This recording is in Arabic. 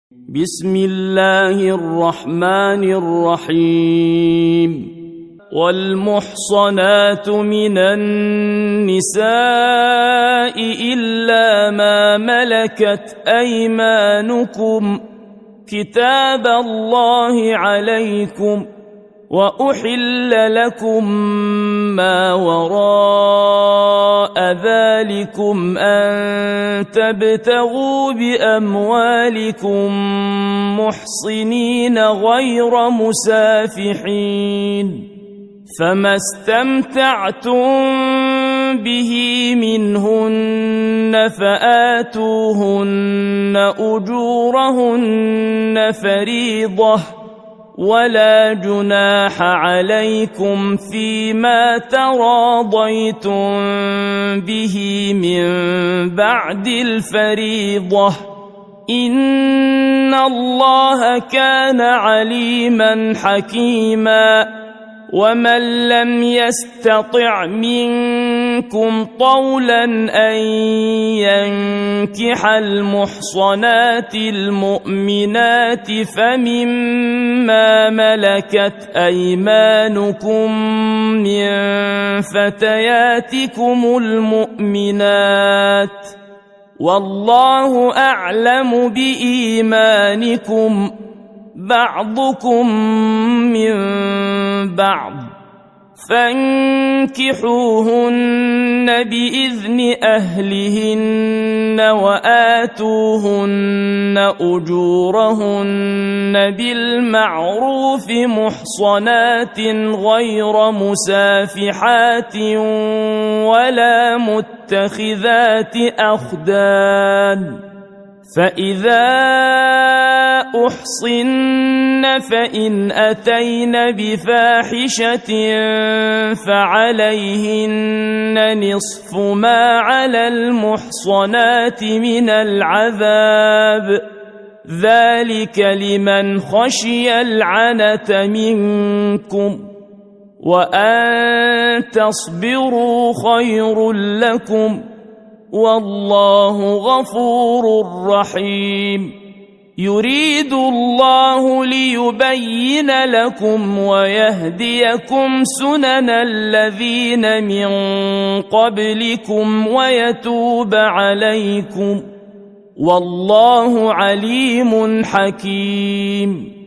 بسم الله الرحمن الرحيم والمحصنات من النساء إلا ما ملكت أيمانكم كتاب الله عليكم وأحل لكم ما وراء ذلكم أن تبتغوا بأموالكم محصنين غير مسافحين فما استمتعتم به منهن فآتوهن أجورهن فريضة ولا جناح عليكم فيما تراضيتم به من بعد الفريضة إن الله كان عليما حكيما ومن لم يستطع منكم طولا أن ينكح المحصنات المؤمنات فمما ملكت أيمانكم من فتياتكم المؤمنات والله أعلم بإيمانكم بعضكم من بعض فانكحوهن بإذن أهلهن وآتوهن أجورهن بالمعروف محصنات غير مسافحات ولا متخذات أخدان فإذا أحصن فإن أتين بفاحشة فعليهن نصف ما على المحصنات من العذاب ذلك لمن خشي العنة منكم وأن تصبروا خير لكم والله غفور رحيم يريد الله ليبين لكم ويهديكم سنن الذين من قبلكم ويتوب عليكم والله عليم حكيم